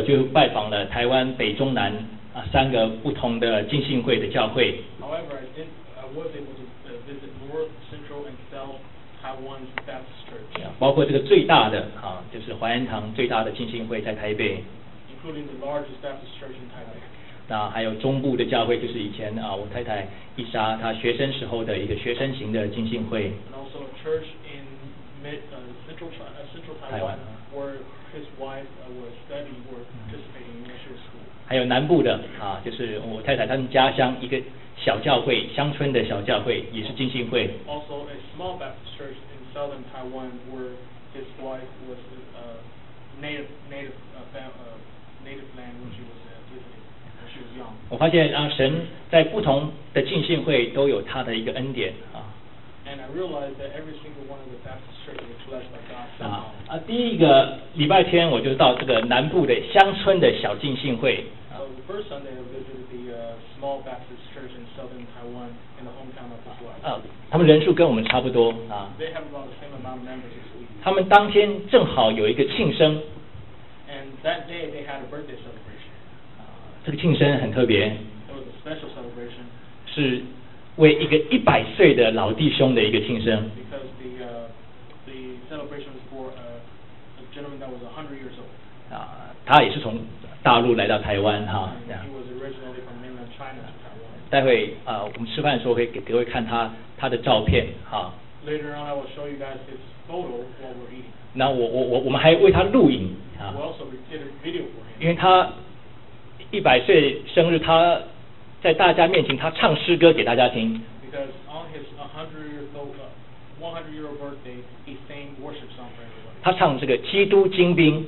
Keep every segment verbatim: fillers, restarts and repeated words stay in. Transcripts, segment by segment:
就拜访了台湾北中南啊三个不同的浸信会的教会。 However, I did I was able to uh, visit North, Central, and South Taiwan Baptist Church. 包括这个最大的啊，就是怀恩堂最大的浸信会在台北。 Including the largest Baptist church in Taipei. 那还有中部的教会，就是以前啊我太太伊莎她学生时候的一个学生型的浸信会。 And also a church in mid uh, central uh, central Taiwan, where his wife uh, was studying or participating in mission school. 还有南部的啊，就是我太太他们家乡一个小教会，乡村的小教会，也是浸信会。 Also a small Baptist church in southern Taiwan, where his wife was uh, native native uh, fam, uh, native land when she was uh, visiting when she was young. 我发现啊，神在不同的浸信会都有他的一个恩典啊。 And I realized that every single one of the Baptist churches was blessed by God somehow. 啊啊，第一个礼拜天我就到这个南部的乡村的小浸信会。 So the first Sunday I visited the uh, small Baptist church in southern Taiwan in the hometown of his wife. 啊，他们人数跟我们差不多啊。 They have about the same amount of members as we. 他们当天正好有一个庆生。 And that day they had a birthday celebration. 这个庆生很特别。 It was a special celebration. 是为一个一百岁的老弟兄的一个庆生。 Because the uh, the celebration was for a, a gentleman that was a hundred years old. 啊，他也是从大陆来到台湾哈。 He was originally from mainland China to Taiwan. 待会啊，我们吃饭的时候会给各位看他他的照片哈。 Later on, I will show you guys his photo while we're eating. 那我我我我们还为他录影啊。 We also did a video for him. 因为他一百岁生日，他在大家面前他唱诗歌给大家听。 Because on his one hundred year old birthday, he sang worship song for everybody. 他唱这个基督精兵。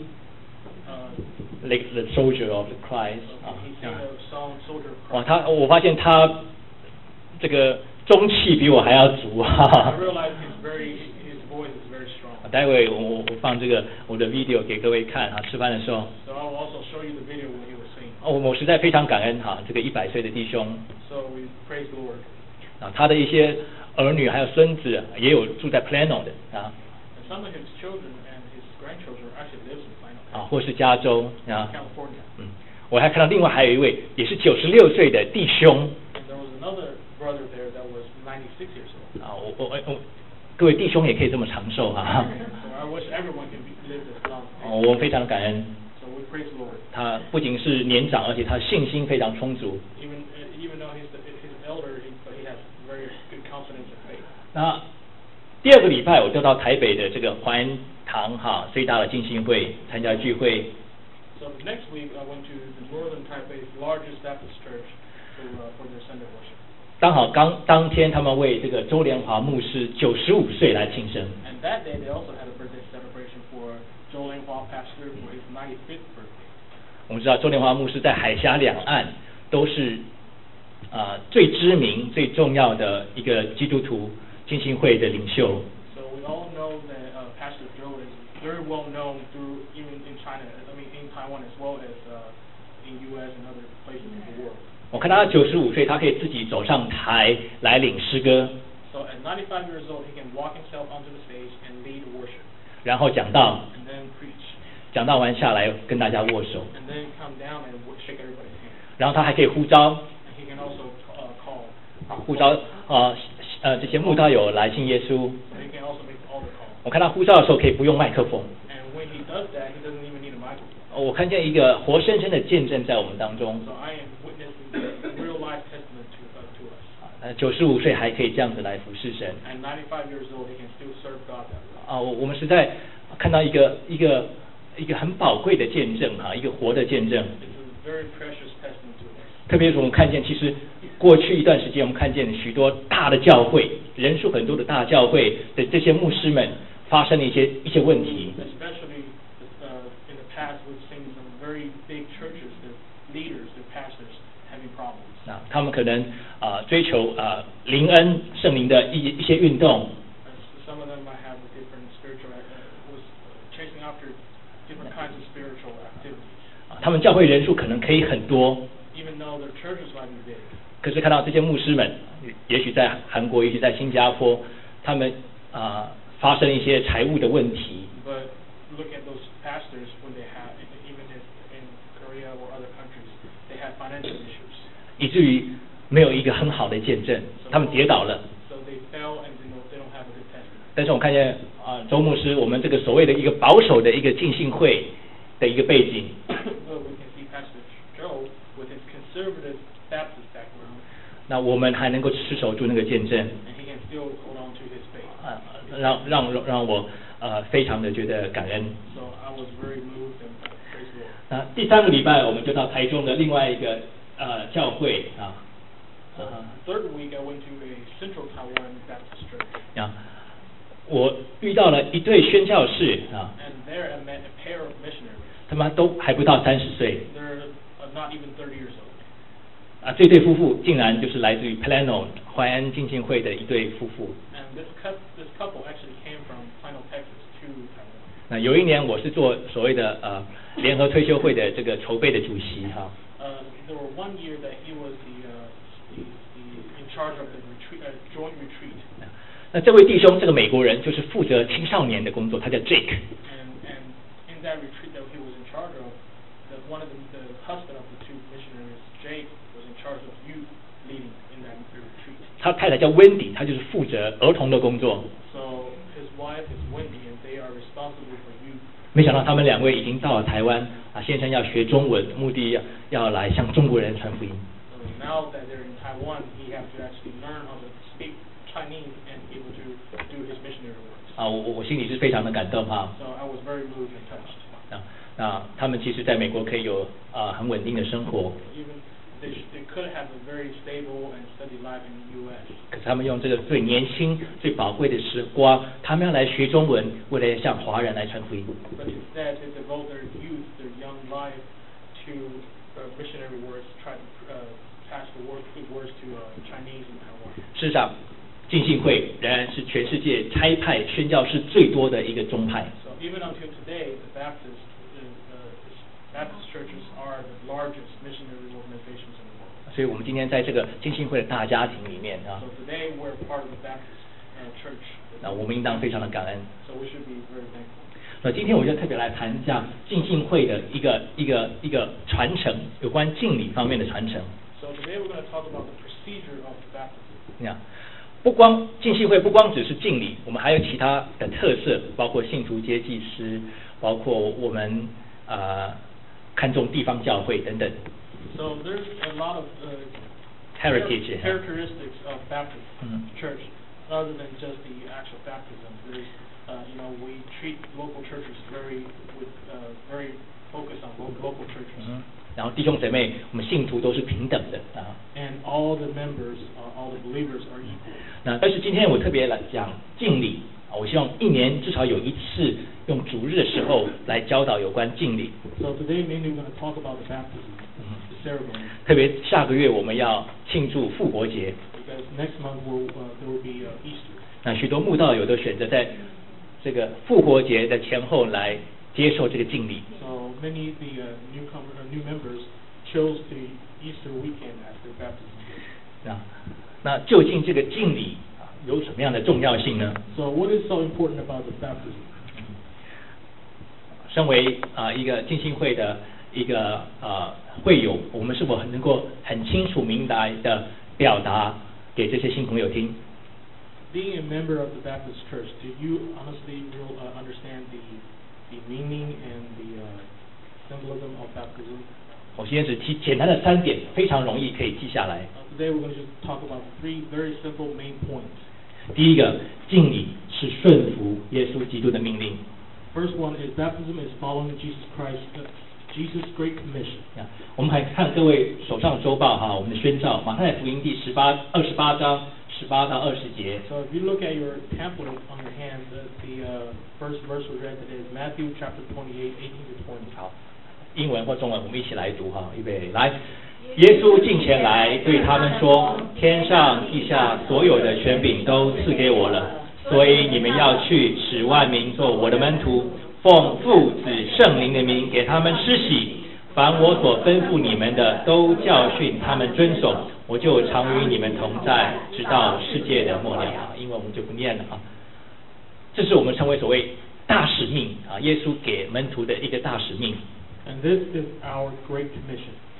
Uh, Like the soldier of the Christ 啊。 He sang the song Soldier of Christ. 哇，他我发现他这个中气比我还要足哈。 I realize he's very, his voice is very strong. 待会我我我放这个我的 video 给各位看啊，吃饭的时候。 So I will also show you the video when he was singing. 哦，我实在非常感恩哈，这个一百岁的弟兄。 So we praise the Lord. 啊，他的一些儿女还有孙子也有住在 Plano 的啊。 And some of his children and his grandchildren actually lives in Plano. 啊，或是加州啊。 California. 嗯，我还看到另外还有一位也是九十六岁的弟兄。 And there was another brother there that was ninety-six years old. 啊，我我我，各位弟兄也可以这么长寿哈。 So I wish everyone can live this long. 哦，我们非常感恩。 So we praise the Lord. 他不仅是年长，而且他信心非常充足。 Even even though he's the, he's elder, he, but he has very good confidence and faith. 那第二个礼拜我就到台北的这个怀恩堂哈最大的浸信会参加聚会。 So next week I went to the Northern Taipei's largest Baptist church for uh, for their Sunday worship. 刚好刚当天他们为这个周连华牧师九十五岁来庆生。 And that day they also had a birthday celebration for Joel Lianhua pastor for his ninety-fifth birthday. 我们知道周连华牧师在海峡两岸都是啊、呃、最知名、最重要的一个基督徒浸信会的领袖。 So we all know that uh, Pastor Joel is very well known through even in China, I mean in Taiwan as well as uh, in U S and other places in the world. 我看他九十五岁，他可以自己走上台来领诗歌。 So at ninety-five years old, he can walk himself onto the stage and lead worship. 然后讲道。 And then preach. 讲道完下来跟大家握手。 And then come down and shake everybody's hand. 然后他还可以呼召。 And he can also uh, call. 啊，呼召呃呃这些慕道友来信耶稣。 So he can also make all the calls. 我看他呼召的时候可以不用麦克风。 And when he does that, he doesn't even need a microphone. 我看见一个活生生的见证在我们当中。 So I am witnessing real life testament to uh, to us. 呃，九十五岁还可以这样子来服侍神。 And ninety-five years old, he can still serve God that way. 啊，我我们实在看到一个一个一个很宝贵的见证哈，一个活的见证。 It's a very precious testament to us. 特别是我们看见，其实过去一段时间，我们看见许多大的教会，人数很多的大教会的这些牧师们发生了一些一些问题。 Especially uh, in the past, we've seen some very big churches, the leaders, the pastors having problems. 啊，他们可能啊、呃、追求啊、呃、灵恩圣灵的一一些运动。 Some of them might have a different spiritual, uh, was chasing after different kinds of spiritual activities. 啊，他们教会人数可能可以很多。 Even though their churches might be big. 可是看到这些牧师们，也许在韩国，也许在新加坡，他们啊、呃、发生一些财务的问题。 But look at those pastors when they have, even if in financial issues. 以至于没有一个很好的见证，他们跌倒了。 So they fell and you know, they don't have a good testimony. 但是我看见啊、呃，周牧师，我们这个所谓的一个保守的一个浸信会的一个背景。 Well, we can see Pastor Joe with his conservative Baptist background. 那我们还能够持守住那个见证。 And he can still hold on to his faith. 啊，让让让我呃非常的觉得感恩。 So I was very moved and praise the Lord. 那第三个礼拜我们就到台中的另外一个呃教会啊。 So third week I went to a Central Taiwan Baptist church. 啊，我遇到了一对宣教士啊。 And there I met a pair of missionaries. 他们都还不到三十岁。 They're uh, not even thirty years old. 啊，这对夫妇竟然就是来自于 Plano 淮安浸信会的一对夫妇。 And this couple, this couple actually came from Plano, Texas to Taiwan. 那有一年我是做所谓的呃联合退休会的这个筹备的主席哈。 Uh, there were one year that he was the, uh, the, the in charge of the retreat, uh, joint retreat. 那这位弟兄，这个美国人就是负责青少年的工作，他叫 Jake。 And and in that retreat that he was in charge of, the one of the, the husband of the two missionaries, Jake, was in charge of youth leading in that retreat. 他太太叫 Wendy， 她就是负责儿童的工作。 So his wife is Wendy, and they are responsible for youth. 没想到他们两位已经到了台湾啊，先生要学中文，目的要要来向中国人传福音。 So now that they're in Taiwan, he has to actually learn how to speak Chinese and be able to do his missionary work. 啊，我我心里是非常的感动哈。 So I was very moved and touched. 啊，那他们其实在美国可以有啊很稳定的生活。 Even they they could have a very stable and steady life in the U S. 可是他们用这个最年轻、最宝贵的时光，他们要来学中文，为了向华人来传福音。 But instead, they devote their youth, their young life, to uh, missionary works, try to uh, pass the word, good words to uh, Chinese in Taiwan. 事实上，浸信会仍然是全世界差派宣教士最多的一个宗派。 So even until today, the Baptist uh, uh, Baptist churches are the largest missionary organizations in the world. 所以我们今天在这个浸信会的大家庭里面啊， So today we're part of the Baptist uh, church. 那我们应当非常的感恩。 So we should be very thankful. 那今天我就特别来谈一下浸信会的一个一个一个传承，有关敬礼方面的传承。 So today we're going to talk about the procedure of baptism. 你看，不光浸信会不光只是敬礼，我们还有其他的特色，包括信徒接祭司，包括我们呃看重地方教会等等。 So there's a lot of uh, Heritage. characteristics of Baptist Mhm. church, other than just the actual baptism. There's, uh, you know, we treat local churches very with uh, very focused on lo- local churches. 嗯，然后弟兄姐妹，我们信徒都是平等的啊。 And all the members, uh, all the believers are equal. 那但是今天我特别来讲敬礼啊，我希望一年至少有一次用主日的时候来教导有关敬礼。 So today mainly we're going to talk about the baptism, the ceremony. 特别下个月我们要庆祝复活节， Because next month will uh, there will be uh, Easter. 那许多慕道友都选择在这个复活节的前后来接受这个敬礼。 So many the uh, newcomer uh, new members chose the Easter weekend as their baptism day. 啊，那究竟这个敬礼啊有什么样的重要性呢？ So what is so important about the baptism? 身为啊一个浸信会的一个呃会友，我们是否能够很清楚明白的表达给这些新朋友听？ Being a member of the Baptist Church, do you honestly real, uh, understand the the meaning and the uh, symbolism of baptism? 我今天只提简单的三点，非常容易可以记下来。 Uh, today we're going to just talk about three very simple main points. 第一个，敬礼是顺服耶稣基督的命令。 First one is baptism is following Jesus Christ, uh, Jesus' great commission. 啊，我们还看各位手上的周报哈，我们的宣召马太福音第十八二十八章十八到二十节。 So if you look at your pamphlet on your hand, the, the uh, first verse we read today is Matthew chapter twenty-eight, eighteen to twenty. 好，英文或中文我们一起来读哈，预备来。耶稣近前来对他们说：天上地下所有的权柄都赐给我了，所以你们要去，使万民做我的门徒，奉父子圣灵的名给他们施洗，凡我所吩咐你们的，都教训他们遵守，我就常与你们同在，直到世界的末了。英文我们就不念了啊。这是我们称为所谓大使命啊，耶稣给门徒的一个大使命。 And this is our great commission.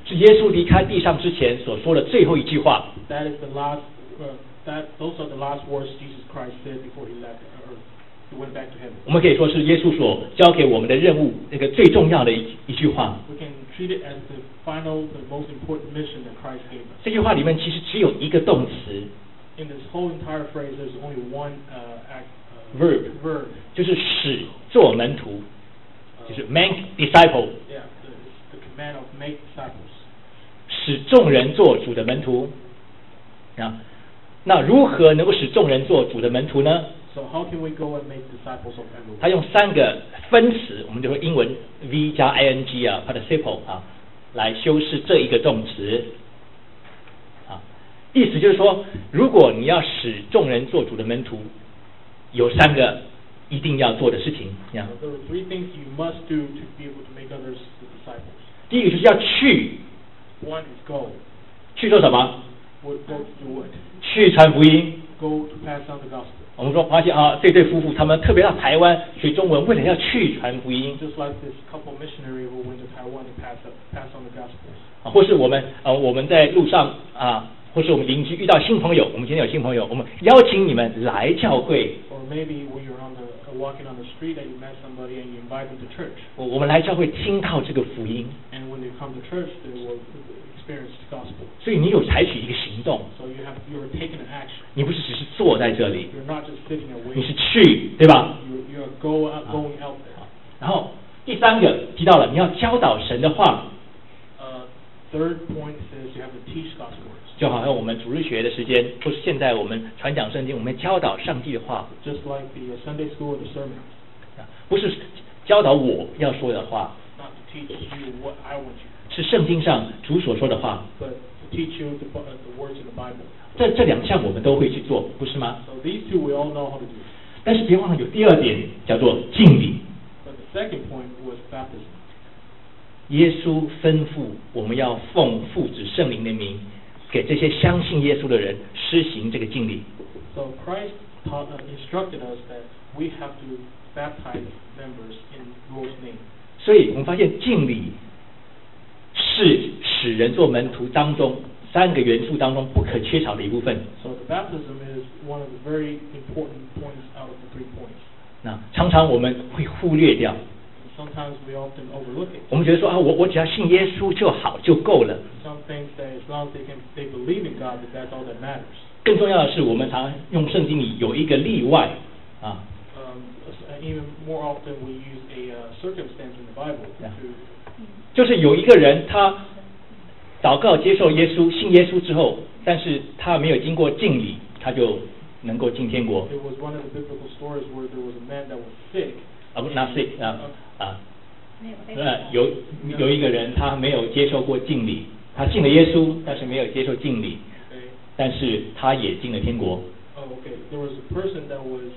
是耶稣离开地上之前所说的最后一句话。 That is the last. Uh, that those are the last words Jesus Christ said before he left earth. He went back to heaven. 我们可以说是耶稣所交给我们的任务那个最重要的一一句话。 We can treat it as the final, the most important mission that Christ gave us. 这句话里面其实只有一个动词。 In this whole entire phrase, there's only one uh, act, uh, verb, verb, 就是使做门徒，就是 make disciple. Yeah, the, the command of make disciples. 使众人做主的门徒啊，那如何能够使众人做主的门徒呢？ So how can we go and make disciples of everyone? 他用三个分词，我们就说英文 V 加 ing 啊 participle 啊，来修饰这一个动词啊，意思就是说，如果你要使众人做主的门徒，有三个一定要做的事情。这样 So there are three things you must do to be able to make others the disciples. 第一个就是要去， One is go. 去做什么？ Would go to do what? 去传福音。 Go to pass on the gospel. 我们说发现啊，这对夫妇他们特别到台湾学中文，为了要去传福音。 Just like this couple missionary who went to Taiwan to pass up, pass on the gospel. 啊，或是我们呃我们在路上啊，或是我们邻居遇到新朋友，我们今天有新朋友，我们邀请你们来教会。 Or maybe when you're on the uh, walking on the street and you met somebody and you invite them to church. 我我们来教会听靠这个福音。 And when they come to church, they will experience the gospel. 所以你有采取一个行动。 So you have you're taking an action. 你不是只是坐在这里， You're not just sitting and 你 waiting. 是去，对吧？ You you're go out, going out there. 然后第三个提到了你要教导神的话。 Uh, third point says you have to teach God's words. 就好像我们主日学的时间，或是现在我们传讲圣经，我们教导上帝的话。 Just like the uh, Sunday school or the sermon. 不是教导我要说的话。 Not to teach you what I want you. 是圣经上主所说的话。 But to teach you the, uh, the words in the Bible. 这这两项我们都会去做，不是吗？ So these two we all know how to do. 但是别忘了有第二点，叫做敬礼。 But the second point was baptism. 耶稣吩咐我们要奉父子圣灵的名，给这些相信耶稣的人施行这个敬礼。 So Christ taught, uh, instructed us that we have to baptize members in Lord's name. 所以我们发现敬礼是使人做门徒当中三个元素当中不可缺少的一部分。 So the baptism is one of the very important points out of the three points. 那常常我们会忽略掉。 Sometimes we often overlook it. 我们觉得说啊，我我只要信耶稣就好就够了。 Some things that as long as they can they believe in God, that that's all that matters. 更重要的是，我们常用圣经里有一个例外啊。 Um, even more often we use a uh, circumstance in the Bible Yeah. to 就是有一个人他祷告接受耶稣信耶稣之后，但是他没有经过敬礼，他就能够进天国。 It was one of the biblical stories where there was a man that was sick. 啊不，那是啊啊，呃有有一个人他没有接受过敬礼，他信了耶稣，但是没有接受敬礼， Okay. 但是他也进了天国。 Oh, okay. There was a person that was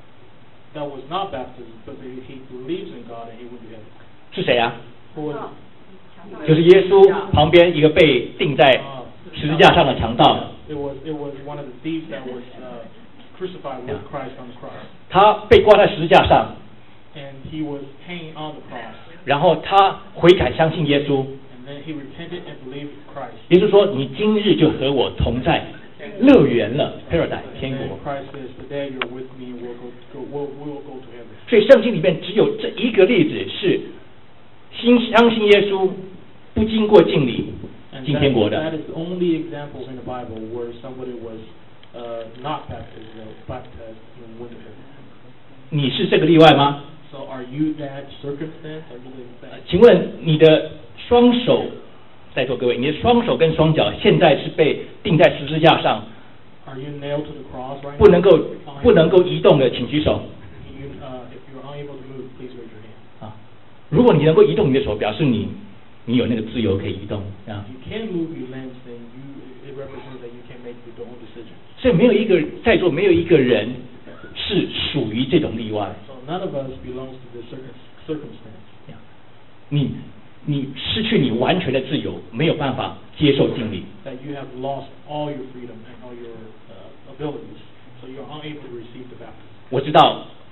that was not baptized, but he he believes in God and he went to heaven. 是谁啊？ Who was it? 就是耶稣旁边一个被钉在十字架上的强盗。 It was it was one of the thieves that was uh, crucified with Christ on the cross. 他被挂在十字架上， And he was hanging on the cross. 然后他悔改相信耶稣。 And then he repented and believed in Christ. 耶稣说：“你今日就和我同在乐园了 ，paradise 天 And then 国。 Christ says, "Today you're with me. We'll go, go we'll, we'll go to heaven." ” 所以圣经里面只有这一个例子是信相信耶稣不经过敬礼 And 进 that, 天国 that 的。 is the only example in the Bible where somebody was uh, not baptized, uh, baptized and went to heaven. 你是这个例外吗？ So are you that circumstance? Are you that? 请问你的双手，在座各位，你的双手跟双脚现在是被钉在十字架上， Are you nailed to the cross right 不能够 now? 不能够移动的，请举手。 You, uh, if you're unable to move, please raise your hand. 啊，如果你能够移动你的手，表示你你有那个自由可以移动啊。 If you can move your limbs, then you it represents that you can make your own decision. 所以没有一个在座没有一个人是属于这种例外。 So none of us belongs to this circum circumstance. 你你失去你完全的自由，没有办法接受敬礼。 That you have lost all your freedom and all your uh, abilities, so you're unable to receive the baptism. 我知道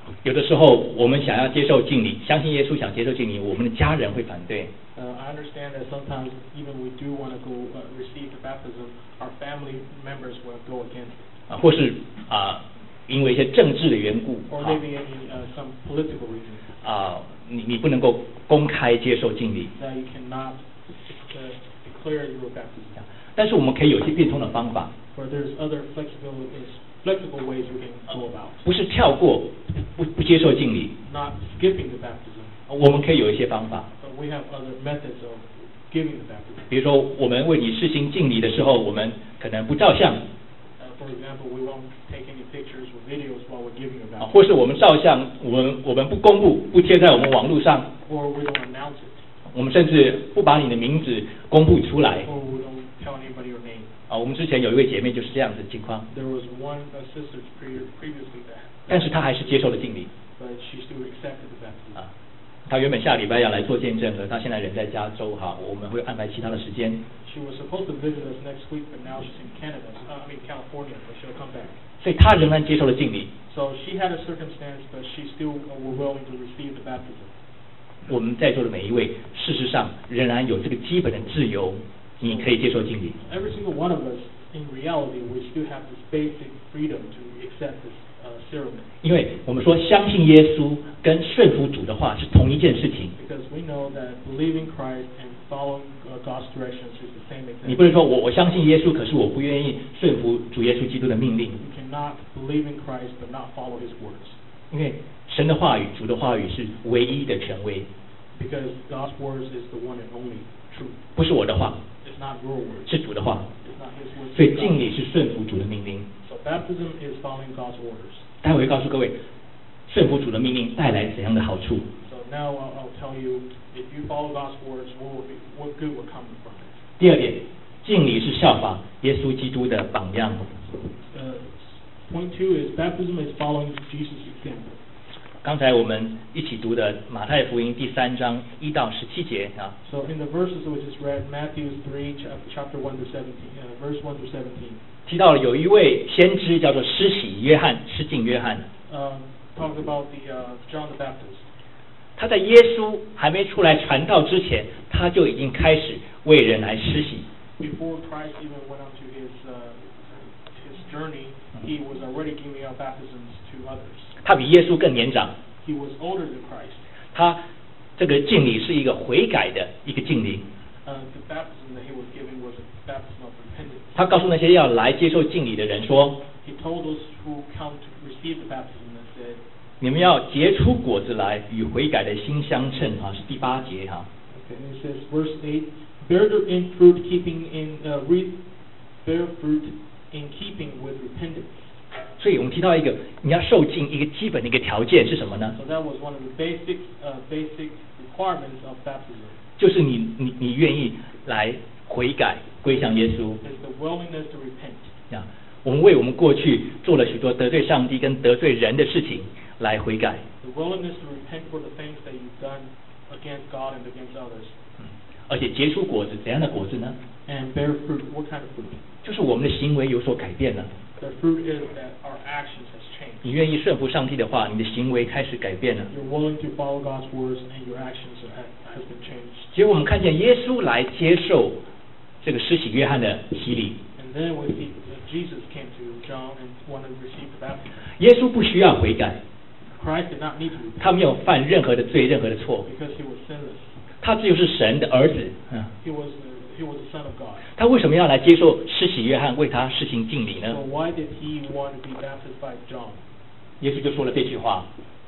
有的时候我们想要接受敬礼，相信耶稣想接受敬礼，我们的家人会反对。 Uh, I understand that sometimes even we do want to go uh, receive the baptism, our family members will go against it. 啊，或是啊，因为一些政治的缘故， Or maybe any uh, some political reasons. 啊，你你不能够公开接受敬礼。 That you cannot uh, declare your baptism. 但是我们可以有一些变通的方法。 Or there's other flexible flexible ways we can go about. 不是跳过，不不接受敬礼。 Not skipping the baptism. 我们可以有一些方法。 But we have other methods of giving the baptism. 比如说，我们为你施行敬礼的时候，我们可能不照相。 Uh, for example, we won't take any pictures or videos while we're giving the 啊， baptism. 或是我们照相，我们我们不公布，不贴在我们网络上。 Or we don't announce it. 我们甚至不把你的名字公布出来。 Or we don't tell anybody your name. 啊，我们之前有一位姐妹就是这样子的情况。 There was one uh, sister pre- previously that. 但是她还是接受了敬礼。 But she still accepted the baptism. 啊，她原本下礼拜要来做见证的，她现在人在加州哈，我们会安排其他的时间。 She was supposed to visit us next week, but now she's in Canada. Uh, I mean California, but she'll come back. 所以她仍然接受了敬礼。 So she had a circumstance, but she still uh, were willing to receive the baptism. 我们在座的每一位，事实上仍然有这个基本的自由，你可以接受敬礼。 Every single one of us, in reality, we still have this basic freedom to accept this uh, ceremony. 因为我们说相信耶稣跟顺服主的话是同一件事情。 Because we know that believing Christ and following uh, God's directions is the same 你 exact. 不能说我我相信耶稣，可是我不愿意顺服主耶稣基督的命令。 You cannot believe in Christ but not follow His words. 因为神的话语、主的话语是唯一的权威， Because God's words is the one and only truth. 不是我的话， It's not your words. 是主的话。 It's not His words. 所以 it's 敬 God's. 礼是顺服主的命令。 So baptism is following God's orders. 待会会告诉各位，顺服主的命令带来怎样的好处。 So now I'll, I'll tell you, if you follow God's words, what, will be, what good will come from it. 第二点，敬礼是效法耶稣基督的榜样。 Uh, point two is baptism is following Jesus' example. 刚才我们一起读的马太福音第三章一到十七节啊， So in the verses we just read, Matthew three, chap- chapter one to seventeen, uh, verse one to seventeen, 提到了有一位先知叫做施洗约翰，施浸约翰， um, talks about the uh, John the Baptist. 他在耶稣还没出来传道之前，他就已经开始为人来施洗。 Before Christ even went on to his uh, his journey, he was already giving out baptisms to others. 他比耶稣更年长， He was older than Christ. 他这个敬礼是一个悔改的一个敬礼。 Uh, the baptism that he was giving was a baptism of repentance. 他告诉那些要来接受敬礼的人说 He told those who come to receive the baptism and said,：“ 你们要结出果子来，与悔改的心相称。”哈，是第八节哈。 okay, and it says, verse eight, bear the in fruit keeping in uh, re- bear fruit in keeping with repentance. 所以我们提到一个你要受敬一个基本的一个条件是什么呢？ So that was one of the basic uh, basic requirements of baptism. 就是你你你愿意来悔改归向耶稣 Is the willingness to repent. 呀。我们为我们过去做了许多得罪上帝跟得罪人的事情来悔改， The willingness to repent for the things that you've done against God and against others. 而且结出果子，怎样的果子呢？ And bear fruit. What kind of fruit? 就是我们的行为有所改变了。 The fruit is that our actions has changed. 你愿意顺服上帝的话，你的行为开始改变了。 You're willing to follow God's words and your actions have, has been changed. 结果我们看见耶稣来接受这个施洗约翰的洗礼。 And then we see that Jesus came to John and wanted to receive the baptism. 耶稣不需要悔改， Christ did not need to repent 他没有犯任何的罪，任何的错， because he was sinless. 他只有是神的儿子。嗯， He was the, he was the son of God. 他为什么要来接受施洗约翰为他施行敬礼呢 So？ why did he want to be baptized by John? 耶稣就说了这句话，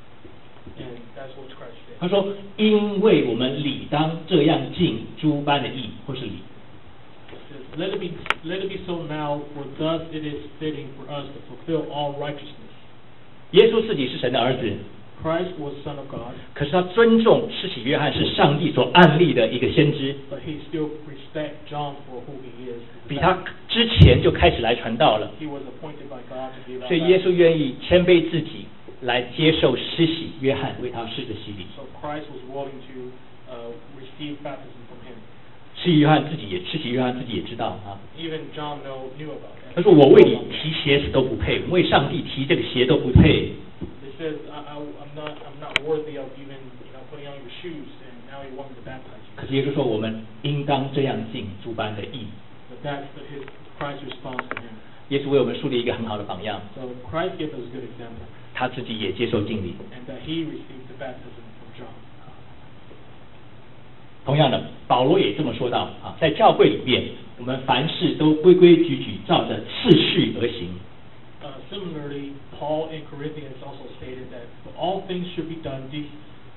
And that's what Christ said. 他说：“因为我们理当这样尽诸般的义，或是礼。” It says, Let it be, let it be so now, for thus it is fitting for us to fulfill all righteousness. 耶稣自己是神的儿子， Christ was Son of God, 可是他尊重施洗约翰是上帝所安立的一个先知， but he still respect John for who he is. 比他之前就开始来传道了。 He was appointed by God to give out 所以耶 baptism. 稣愿意谦卑自己来接受施洗约翰为他施的洗礼。 So Christ was willing to uh, receive baptism from him. 施洗约翰自己也，施洗约翰自己也知道啊。 Even John know, knew about that. 他说：“我为你提鞋子都不配，为上帝提这个鞋都不配。 It says, I, I, shoes, and now you want me to baptize you. 可是耶稣说，我们应当这样尽诸般的义。 But that's the, his Christ's response to him. 耶稣为我们树立一个很好的榜样， So Christ gave us a good example, 他自己也接受敬礼。 and that he received the baptism from John. 同样的，保罗也这么说到啊，在教会里面，我们凡事都规规矩矩，照着次序而行。 Uh, similarly, Paul in Corinthians also stated that all things should be done de-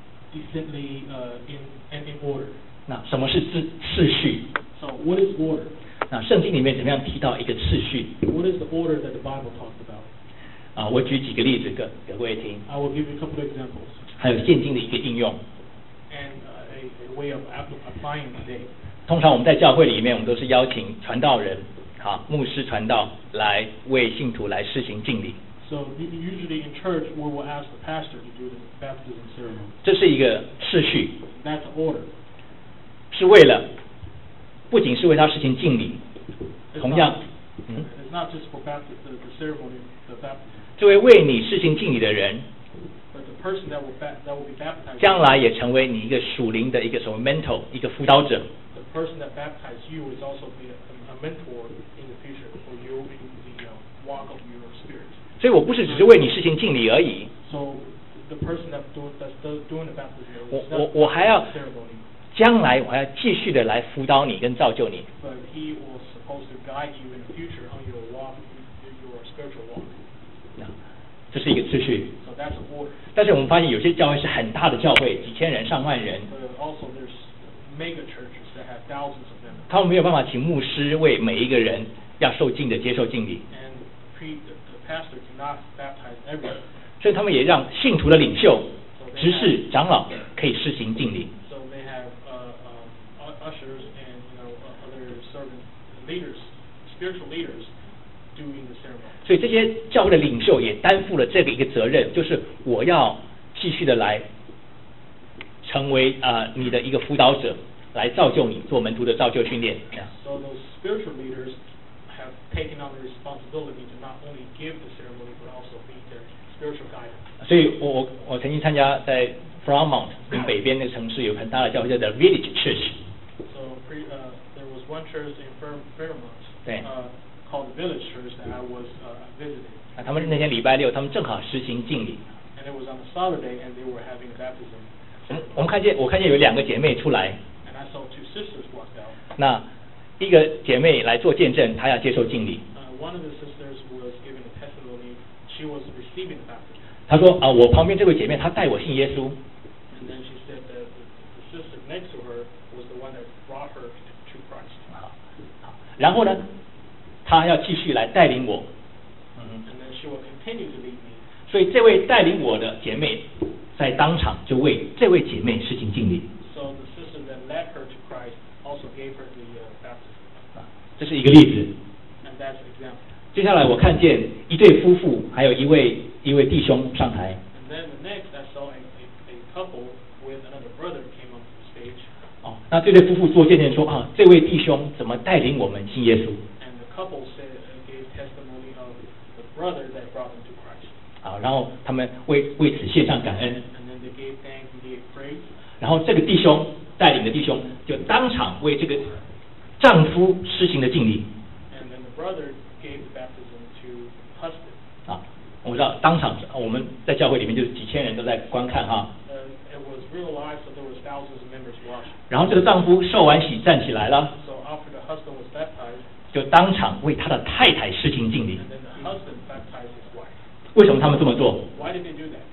decently uh, in and in order. 那什么是次次序？ So what is order? 那圣经里面怎么样提到一个次序？ What is the order that the Bible talks about? 啊，我举几个例子给给各位听， I will give you a couple of examples 还有现今的一个应用。 and uh, a, a way of app- applying today. 通常我们在教会里面，我们都是邀请传道人，好，牧师传道来为信徒来施行敬礼。 So u- usually in church, we will ask the pastor to do the baptism ceremony. 这是一个次序， That's order. 是为了不仅是为他实行敬礼， It's 同样 not,， 嗯， it's not just for baptism, the, the ceremony, the baptism, 这位为你施行敬礼的人， but the person that will ba- that will be baptized. 将来也成为你一个属灵的一个什么 mentor， 一个辅导者。 The person that baptized you is also be a, a mentor in the future for you in the uh, walk of your spirit. 所以我不是只是为你施行敬礼而已， So the person that do, that's do, doing the baptism 我 is 我 not 我还要 ceremony, 将来我还要继续的来辅导你跟造就你。 but he will supposed to guide you in the future on your walk, your spiritual walk. 这是一个次序。 So that's an order. 但是我们发现有些教会是很大的教会，几千人、上万人， But also there's mega churches that have thousands of them, 他们没有办法请牧师为每一个人要受敬的接受敬礼， and pre, the, the pastor cannot baptize everyone. 所以他们也让信徒的领袖、执事、长老可以施行敬礼。 So they have uh, um, u- ushers and you know uh, other servant leaders, spiritual leaders, doing the ceremony. 所以这些教会的领袖也担负了这个一个责任，就是我要继续的来成为啊、呃、你的一个辅导者，来造就你做门徒的造就训练。 So those spiritual leaders have taken on the responsibility to not only give the ceremony but also be their spiritual guidance. 所以我我我曾经参加在 Fremont 北边那个城市有很大的教会叫做 Village Church。 So pre, uh, there was one church in Fair- Fairmont 对 uh, called the Village Church that I was uh, visiting, 啊，他们那天礼拜六，他们正好实行敬礼。 and it was on a Saturday, and they were having a baptism 我们 ceremony. 我们看见我看见有两个姐妹出来， And I saw two sisters walk out. 那一个姐妹来做见证，她要接受敬礼。 Uh, one of the sisters was giving a testimony. She was receiving the baptism. 她说啊，我旁边这位姐妹她带我信耶稣， And then she said that the, the sister next to her was the one that brought her to Christ. 好，好，然后呢，她要继续来带领我。嗯， And then she will continue to lead me. 所以这位带领我的姐妹在当场就为这位姐妹施行敬礼。 So the sister that led her to Christ also gave her the uh, baptism. 啊，这是一个例子。 And that's an example. 接下来我看见一对夫妇，还有一位一位弟兄上台。 And then the next I saw a, a, a couple with another brother came up to the stage. 哦，那这对夫妇做见证说啊，这位弟兄怎么带领我们信耶稣？ And the couple said, uh, gave testimony of the brother that brought them to Christ. 啊，然后他们为为此献上感恩。 And then they gave thanks and gave praise. 然后这个弟兄带领的弟兄就当场为这个丈夫施行了敬礼。 And then the brother gave the baptism to husband. 啊，我知道当场我们在教会里面就是几千人都在观看哈。 Uh, it was real life, so there was thousands of members watching. 然后这个丈夫受完洗站起来了， So after the husband was baptized, 就当场为他的太太施行敬礼。 and then the husband baptized his wife. 为什么他们这么做？ Why did they do that?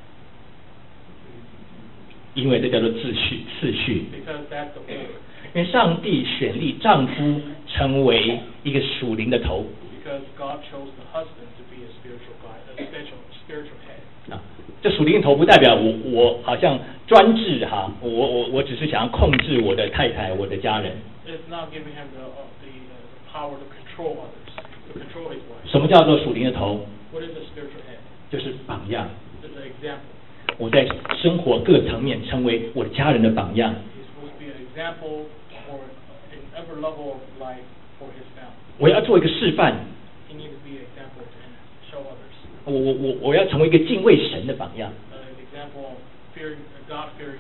因为这叫做秩序次序。 Because that's the order. 因为上帝选立丈夫成为一个属灵的头 Because God chose the husband to be a spiritual guide, a spiritual spiritual head. 啊，这属灵的头不代表我我好像专制哈，我我我只是想要控制我的太太、我的家人。 It's not giving him the uh, the, uh, the power to control others, to control his wife. 什么叫做属灵的头？ What is a spiritual head? 就是榜样。 It's an example. 我在生活各层面成为我的家人的榜样。 He's supposed to be an example for in every level of life for his family. 我要做一个示范， He needs to be an example to show others. 我我我我要成为一个敬畏神的榜样。 Uh, an example of fearing, a God-fearing husband.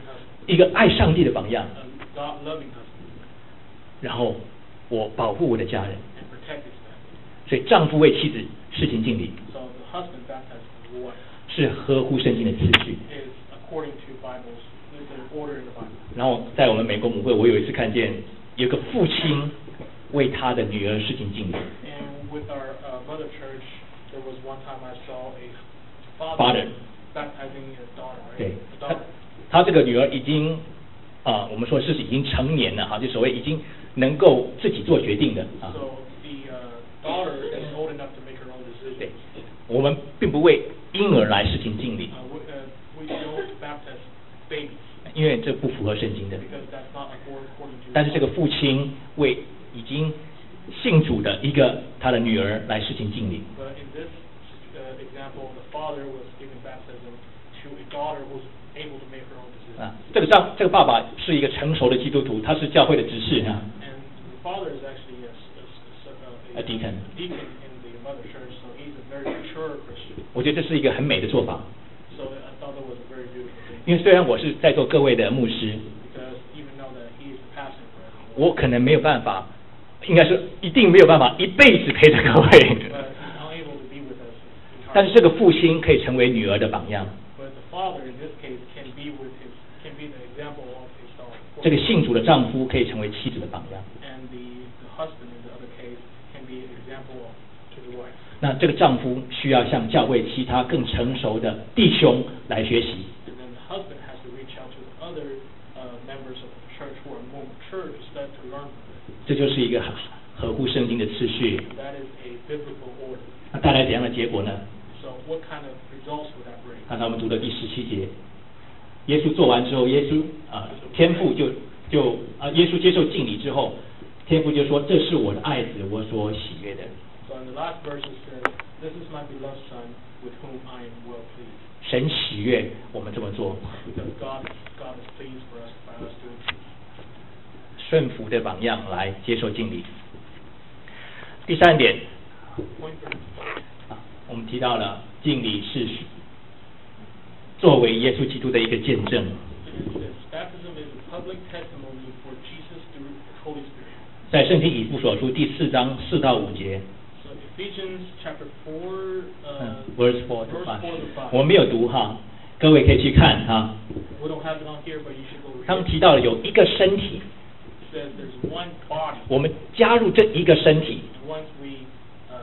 一个爱上帝的榜样。 a God-loving husband, 然后我保护我的家人， and protect his family. 所以丈夫为妻子事情敬礼， So the husband baptizes his wife 是合乎圣经的次序。 is according to Bible's, is an order in the Bible. 然后在我们美国母会，我有一次看见有个父亲为他的女儿事情敬礼。 And with our uh, mother church, there was one time I saw a father, Father. baptizing his daughter, right? 对 A 他 daughter. 他这个女儿已经啊、我们说是已经成年了哈，就所谓已经能够自己做决定的啊。 So the uh, daughter is old enough to make her own 对 decisions. 我们并不为婴儿来事情敬礼， Uh, we, uh, we don't baptize babies 因为这不符合圣经的。 because that's not according to. 但是这个父亲为已经信主的一个他的女儿来事情敬礼。 But in this uh, example, the father was giving baptism to a daughter who's able to make her own decisions. 啊，这个丈这个爸爸是一个成熟的基督徒，他是教会的执事啊。 And the father is actually a, a, a, A deacon. deacon in the mother church, so he's a very mature Christian. 我觉得这是一个很美的做法， So I thought that was a very beautiful thing. 因为虽然我是在座各位的牧师， Because even though that he is the pastor for everyone, 我可能没有办法，应该是一定没有办法一辈子陪着各位。 but he's unable to be with us. 但是这个父亲可以成为女儿的榜样， But the father in this case can be with his, can be the example of his daughter. 这个信主的丈夫可以成为妻子的榜样。 And the, the husband in the other case can be an example of, to the wife. 那这个丈夫需要向教会其他更成熟的弟兄来学习。 And then the husband has to reach out to the other uh, members of the church who are more mature to start to learn from this. 这就是一个合乎圣经的次序。 That is a biblical order. 那带来怎样的结果呢？ So what kind of results would that bring? 刚才我们读的第十七节，耶稣做完之后，耶稣啊、天父就就啊、耶稣接受敬礼之后，天父就说：“这是我的爱子，我所喜悦的。” So in the last verse it says, "This is my beloved son, with whom I am well pleased." 神喜悦我们这么做， Because God, God is pleased for us by us doing this. 顺服的榜样来接受敬礼。第三点 Point three. 啊，我们提到了敬礼是作为耶稣基督的一个见证。 It says, "Baptism is a public testimony for Jesus through the Holy Spirit." 在圣经以弗所书第四章四到五节， So Ephesians chapter four, 嗯 uh, ，verse four to verse five， four to five. 我没有读哈，各位可以去看哈。 We don't have it on here, but you should go 他 read 们 it. 提到了有一个身体， It says there's one body, 我们加入这一个身体 and once we uh,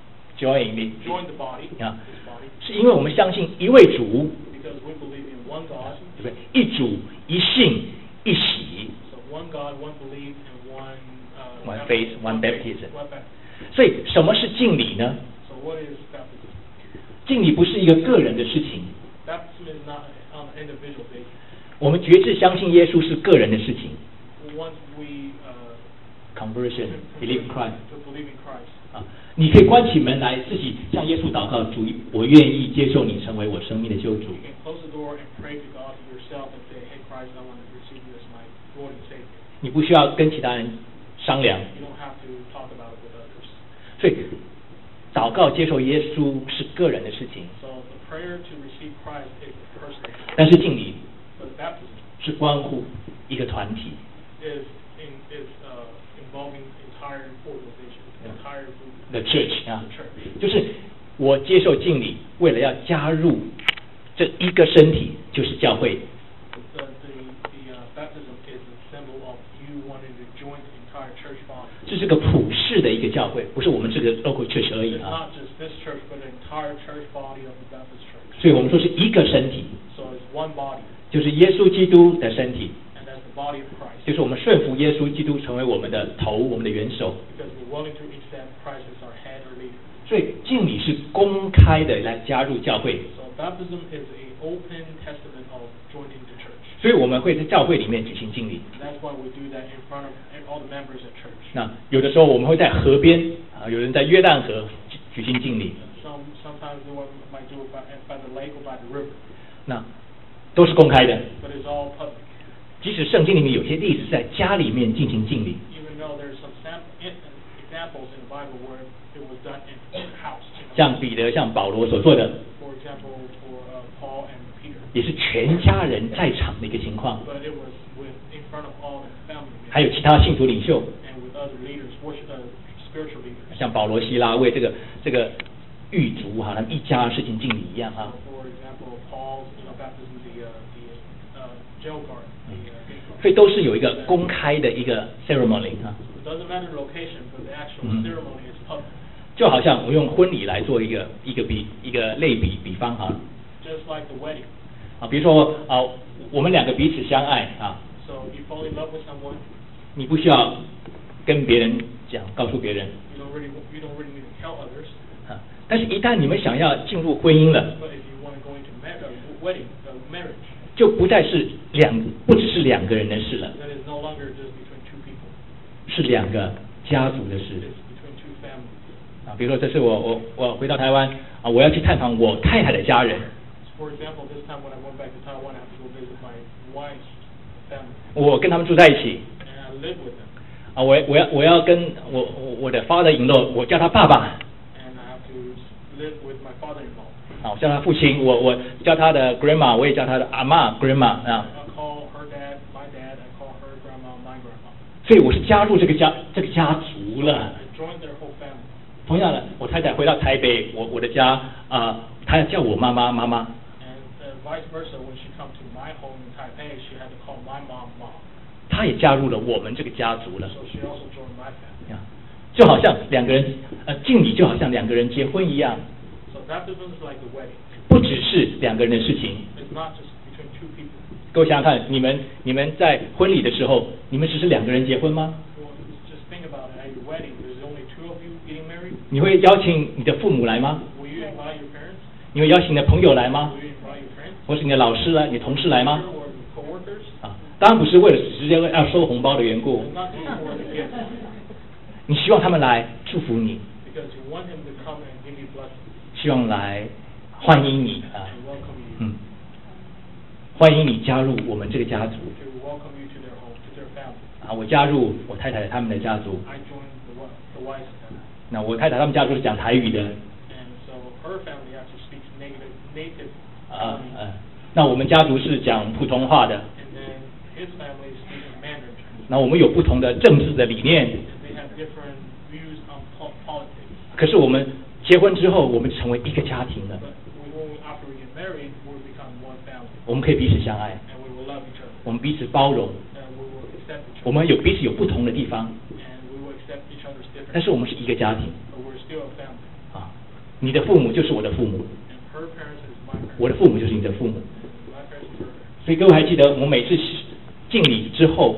，join the join the body, Yeah. this body, 是因为我们相信一位主， because we believe in one God, 对不对？一主一信一洗， so one God, one belief, and one uh, One baptism, faith, one faith, baptism. one baptism. 所以什么是敬礼呢？ So what is baptism? 敬礼不是一个个人的事情， Baptism is not on an individual basis. 我们决志相信耶稣是个人的事情。 Once we uh, Conversion, believe in Christ。 to believe in Christ, 啊，你可以关起门来，自己向耶稣祷告，主，我愿意接受你成为我生命的救主。 you can close the door and pray to God yourself and say, "Hey Christ, I want to receive you as my Lord and Savior." 你不需要跟其他人商量。 You don't have to talk about it with others. 所以，祷告接受耶稣是个人的事情， So the prayer to receive Christ is a personal thing. 但是敬礼 But baptism 是关乎一个团体。 is in, is uh, involving entire organization, Yeah. entire group, The church 啊 the，church. 就是我接受敬礼，为了要加入这一个身体，就是教会。 The, the, the uh, baptism is a symbol of you wanting to join the entire church body. 这是个普世的一个教会，不是我们这个 local church 而已 It's 啊。 not just this church, but the entire church body of the Baptist church. 所以我们说是一个身体， So it's one body, 就是耶稣基督的身体， and that's the body of Christ. 就是我们顺服耶稣基督成为我们的头，我们的元首。 Because we're willing to accept Christ as our head or leader. 所以敬礼是公开的来加入教会， So baptism is an open testament of joining the church. 所以我们会在教会里面举行敬礼。 And that's why we do that in front of all the members at church. 那有的时候我们会在河边啊，有人在约旦河举举行敬礼， Some sometimes we might do it by, by the lake or by the river, 那都是公开的。 but it's all public. 即使圣经里面有些例子是在家里面进行敬礼， Even though there's some sam- in- examples in the Bible where it was done in a house. in a 像彼得、像保罗所做的， For example, for uh, Paul and Peter. 也是全家人在场的一个情况。 But it was with in front of all the family. 还有其他信徒领袖。 And with other leaders, worship, uh, spiritual leaders. 像保罗希拉为这个这个狱卒哈，他们一家事情敬礼一样哈。 For example, Paul's you know baptism, the uh, the uh, jail guard. The, uh, 所以都是有一个公开的一个 ceremony 啊。 It doesn't matter location, but the actual ceremony is public. 就好像我用婚礼来做一个一个比一个类比比方哈。 Just like the wedding. 啊，比如说啊，我们两个彼此相爱啊。 So you fall in love with someone. 你不需要跟别人讲，告诉别人。 You don't really, you don't really need to tell others. 啊，但是一旦你们想要进入婚姻了。 But if you want to go into mar- uh, wedding, uh, marriage. 就不再是两，不只是两个人的事了。 That is no longer just between two people. 是两个家族的事。 It's between two families. 啊，比如说这次我我我回到台湾啊，我要去探访我太太的家人。 For example, this time when I went back to Taiwan, I have to go visit my wife's family. 我跟他们住在一起。 And I live with them. 啊，我我要我要跟我我的 father-in-law， 我叫他爸爸。 And I have to live with my father-in-law. 啊，我叫他父亲，我我叫他的 grandma， 我也叫他的阿嬷 grandma 啊。 I call her dad my dad. I call her grandma my grandma. 所以我是加入这个家这个家族了。 I joined their whole family. 同样的，我太太回到台北，我我的家啊，她叫我妈妈妈妈。 Vice versa, when she come to my home in Taipei, she had to call my mom mom. 她也加入了我们这个家族了。 So she also joined my family. 就好像两个人呃敬礼，就好像两个人结婚一样。 So baptism is like a wedding. 不只是两个人的事情。 It's not just between two people. 各位想想看，你们你们在婚礼的时候，你们只是两个人结婚吗？ Well, just think about it. At your wedding, there's only two of you getting married. 你会邀请你的父母来吗？ Will you invite your parents? 你会邀请你的朋友来吗？ Will you invite your friends? 或是你的老师来，你同事来吗？ Or coworkers? 啊，当然不是为了直接要收红包的缘故。 It's not just for the gifts. 你希望他们来祝福你， Because you want him to come and give you blessings. 希望来欢迎你啊， And welcome you. 嗯，欢迎你加入我们这个家族。 To welcome you to their home, to their family. 啊，我加入我太太他们的家族。 I joined the wi- the wife's family. 那我太太他们家族是讲台语的。 And so her family actually speaks native native. 啊 um, 呃，那我们家族是讲普通话的。 And then his family speaks Mandarin Chinese. 那我们有不同的政治的理念。 They have different views on po- politics. 可是我们结婚之后，我们成为一个家庭了。 But we will, after we get married, we'll become one family. 我们可以彼此相爱， And we will love each other. 我们彼此包容， And we will accept each 我 other. 们有彼此有不同的地方， And we will accept each other's 但 differences. 是我们是一个家庭 But we're still a family. 啊。你的父母就是我的父母， And her parents is my parents. 我的父母就是你的父母。 My parents is her parents. 所以各位还记得，我们每次敬礼之后，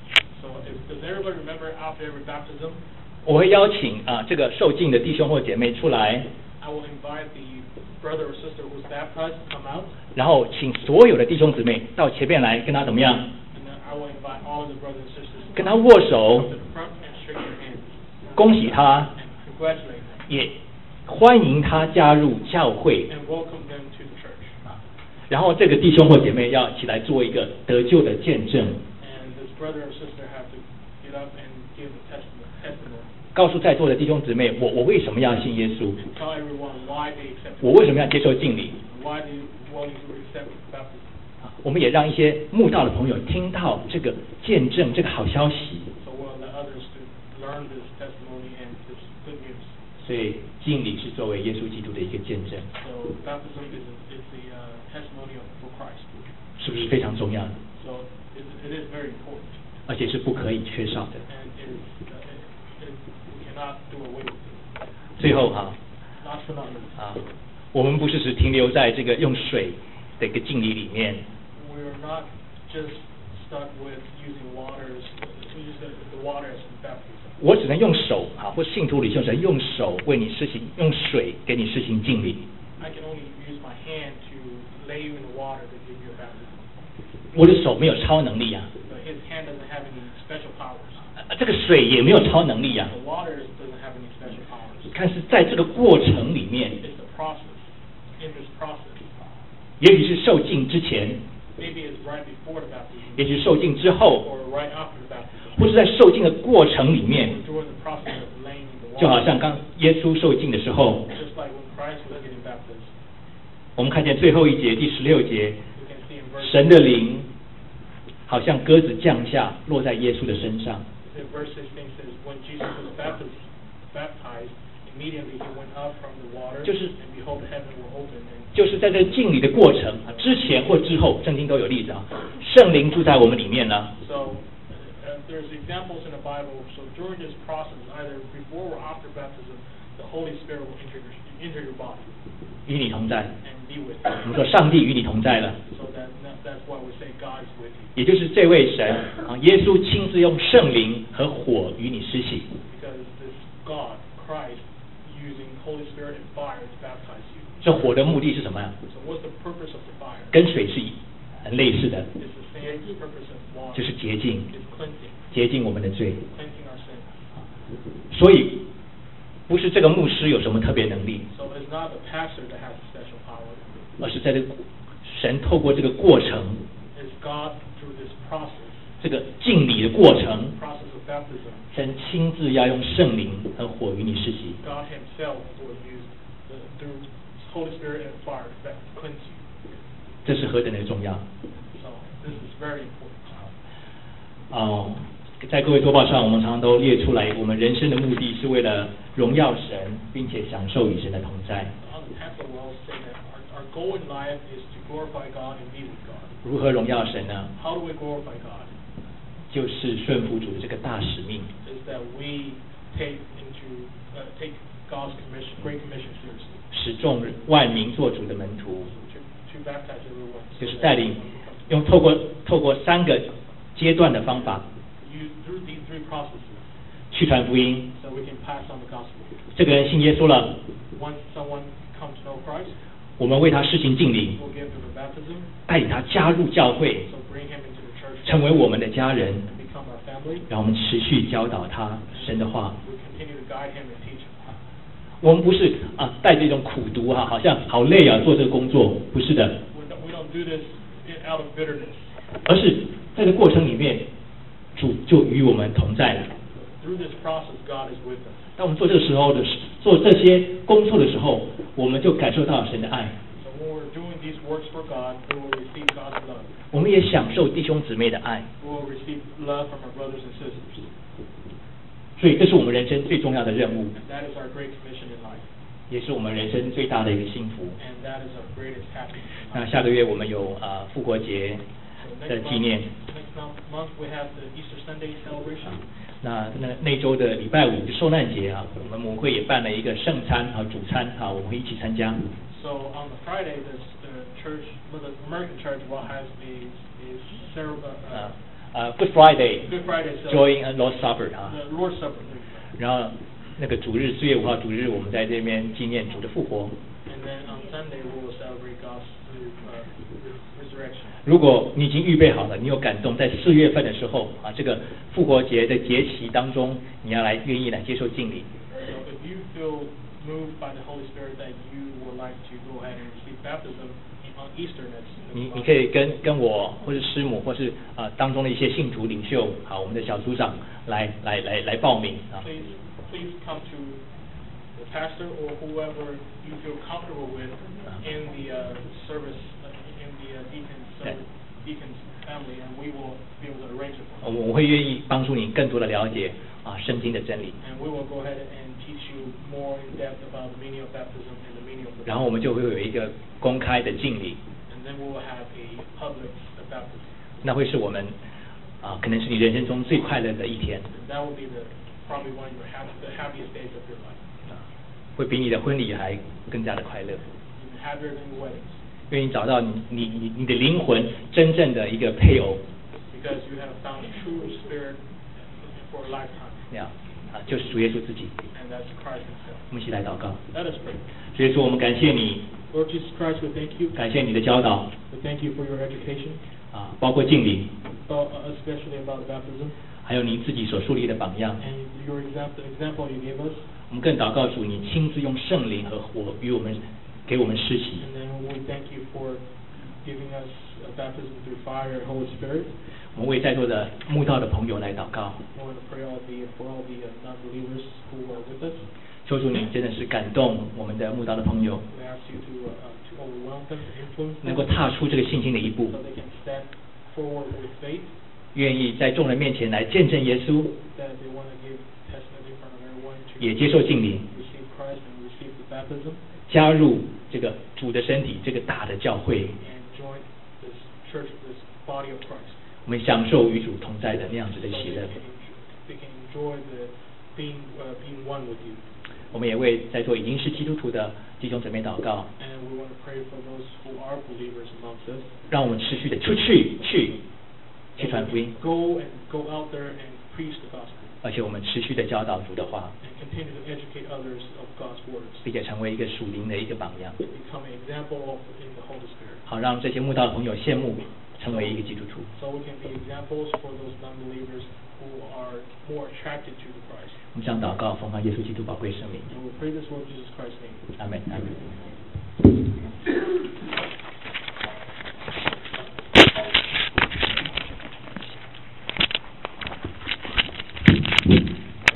So if, does everybody remember after every baptism? 我会邀请啊这个受敬的弟兄或姐妹出来， I will invite the brother or sister who's baptized to come out. 然后请所有的弟兄姊妹到前面来，跟他怎么样？ And then I will invite all of the brothers and sisters to 跟他 come 握手 to，the front and shake their hands. 恭喜他， And congratulate them. 也欢迎他加入教会。 And welcome them to the church. 啊，然后这个弟兄或姐妹要起来做一个得救的见证， And this brother or sister have to get up and give a testimony. testimony. 告诉在座的弟兄姊妹，我我为什么要信耶稣？ And tell everyone why they accept 我为什么要接受敬礼？ why they willing to accept baptism. 啊，我们也让一些慕道的朋友听到这个见证，这个好消息。 So we'll let others to learn this testimony and this good news. 所以敬礼是作为耶稣基督的一个见证， So baptism is, is the uh, testimony of, for Christ. 是不是非常重要的？ So it, it is very important. 而且是不可以缺少的。 And it is, uh, it, it, we cannot do away with it. 最后哈 Last but not least, 啊，我们不是只停留在这个用水的一个敬礼里面， we are not just stuck with using waters, to use the, the water as baptism. 我只能用手啊，或信徒领袖只能用手为你施行，用水给你施行敬礼。 I can only use my hand to lay you in the water to give you a baptism. 我的手没有超能力啊， But his hand doesn't have any special powers. 啊这个水也没有超能力啊。 The water doesn't have any special powers. 看是在这个过程里面， It's the process. In this process, 也许是受敬之前， maybe it's right before the baptism, 也许是受敬之后， or right after the baptism, 或是在受敬的过程里面， or during the process of laying the 就好 water. 像刚耶稣受敬的时候， Just like when Christ was getting baptized, 我们看见最后一节第十六节， we can 神的灵好像鸽子降下，落在耶稣的身上。 The verse sixteen says, when Jesus was baptized, baptized, immediately he went up from the water, 就是 and behold, the heaven were opened. And 就是在这敬礼的过程啊，之前或之后，圣经都有例子啊。圣灵住在我们里面呢。 So uh, there's examples in the Bible. So during this process, either before or after baptism, the Holy Spirit will enter your, enter your body 与你同在。 and be with 我 you. 们说上帝与你同在了， So that, that that's why we say God is with you. 也就是这位神啊，耶稣亲自用圣灵和火与你施洗。 Because this God, Christ, using Holy Spirit and fire to baptize you. 这火的目的是什么呀？ So what's the purpose of the fire? 跟水是很类似的， It's the same purpose of water. 就是洁净， It's cleansing, 洁净我们的罪。 cleansing our sins. 所以不是这个牧师有什么特别能力， So it's not the pastor that has special power. 而是在这个神透过这个过程， It's God through this process, 这个敬礼的过程， process of baptism. 神亲自要用圣灵和火与你施洗。 God Himself will use the, through Holy Spirit and fire to cleanse you. 这是何等的重要 So this is very important. 哦！在各位周报上，我们常常都列出来，我们人生的目的是为了荣耀神，并且享受与神的同在。 On the pamphlet, we also say that our, our goal in life is to glorify God and be with God. 如何荣耀神呢？ How do we glorify God? 就是顺服主的这个大使命， Is that we take into uh, take God's commission, great commission seriously. 使众万民做主的门徒， To to baptize everyone. 就是带领用透过透过三个阶段的方法 You through these three processes, 去传福音。 so we can pass on the gospel. 这个人信耶稣了， Once someone comes to know Christ, 我们为他施行敬礼， we'll give him a baptism. 带领他加入教会， So bring him into the church, 成为我们的家人， become our family. 让我们持续教导他神的话。 We continue to guide him and teach him. 我们不是啊带着一种苦读哈、啊，好像好累啊做这个工作，不是的， We don't, we don't do this in- out of bitterness. 而是在这过程里面，主就与我们同在了。 Through this process, God is with us. 当我们做这个时候的做这些工作的时候，我们就感受到神的爱， So when we're doing these works for God, we will receive God's love. 我们也享受弟兄姊妹的爱， We will receive love from our brothers and sisters. 所以这是我们人生最重要的任务， And that is our great commission in life. 也是我们人生最大的一个幸福。 And that is our greatest happiness. 那下个月我们有啊、呃复活节 So 的 next 纪念， month, next month, month we have the Easter Sunday celebration. 那那那周的礼拜五就受难节啊，我们母会也办了一个圣餐和主餐啊，我们会一起参加。 So on the Friday, the, the church, well, the American church will have a, a cere- 呃 uh, 呃 Good Friday Good Friday join celebration, Lord's Supper 啊， the Lord's Supper. 然后那个主日四月五号主日，我们在这边纪念主的复活。 And then on Sunday we will celebrate God's uh, resurrection. 如果你已经预备好了，你有感动，在四月份的时候啊，这个复活节的节期当中，你要来愿意来接受敬礼。 So if you feel moved by the Holy Spirit that you would like to go ahead and receive baptism on Easter next 你 next 你 month, 可以跟跟我或是师母或是啊、当中的一些信徒领袖，好，我们的小组长来来来来报名啊。 please please come to the pastor or whoever you feel comfortable with in the uh, service uh, in the uh, deacons uh, Okay. deacons family, and we will be able to arrange it for 我 you. 我会愿意帮助你更多的了解啊圣经的真理， And we will go ahead and teach you more in depth about the meaning of baptism and the meaning of the 然后我们就会有一个公开的敬礼， and then we will have a public baptism. 那会是我们啊可能是你人生中最快乐的一天 And that will be the probably one of your happy, the happiest days of your life. 啊，会比你的婚礼还更加的快乐。 Even happier than your weddings, 愿意找到你你你你的灵魂真正的一个配偶， because you have found a true spirit for a lifetime, 那样啊就是主耶稣自己。 and that's Christ Himself. 我们一起来祷告。 Let us pray. 主耶稣，我们感谢你， Lord Jesus Christ, we thank you. 感谢你的教导 We thank you for your education, 啊，包括敬礼， uh, especially about baptism, 还有你自己所树立的榜样。 and your example, example you gave us. 我们更祷告主，你亲自用圣灵和火与我们给我们施洗。 And then we thank you for giving us a baptism through fire and Holy Spirit. 我们为在座的慕道的朋友来祷告， I want to pray all the, for all the uh, non-believers who are with us. 求主你真的是感动我们的慕道的朋友， We ask you to, uh, to overwhelm them, influence 能 them, 够踏出这个信心的一步 so，they can forward with faith, 愿意在众人面前来见证耶稣， that they want to give testimony in front of everyone to 也接受敬礼， receive Christ and receive the baptism, 加入这个主的身体，这个大的教会， and join this church, this body of Christ. 我们享受与主同在的那样子的 So 喜 they 乐。 can, they can enjoy the being uh, being one with you. 我们也为在座已经是基督徒的弟兄姊妹祷告， And we want to pray for those who are believers amongst us. 让我们持续的出去去去 That 传 we 福音 can，go and go out there and preach the gospel, 而且我们持续的教导主的话， and continue to educate others of God's words, 并且成为一个属灵的一个榜样， become an example of in the Holy Spirit. 好让这些慕道的朋友羡慕，成为一个基督徒。 So we can be examples for those non-believers who are more attracted to the Christ. 我们想祷告，奉靠耶稣基督宝贵圣名， And we pray this Lord Jesus Christ's name. 阿门，阿门。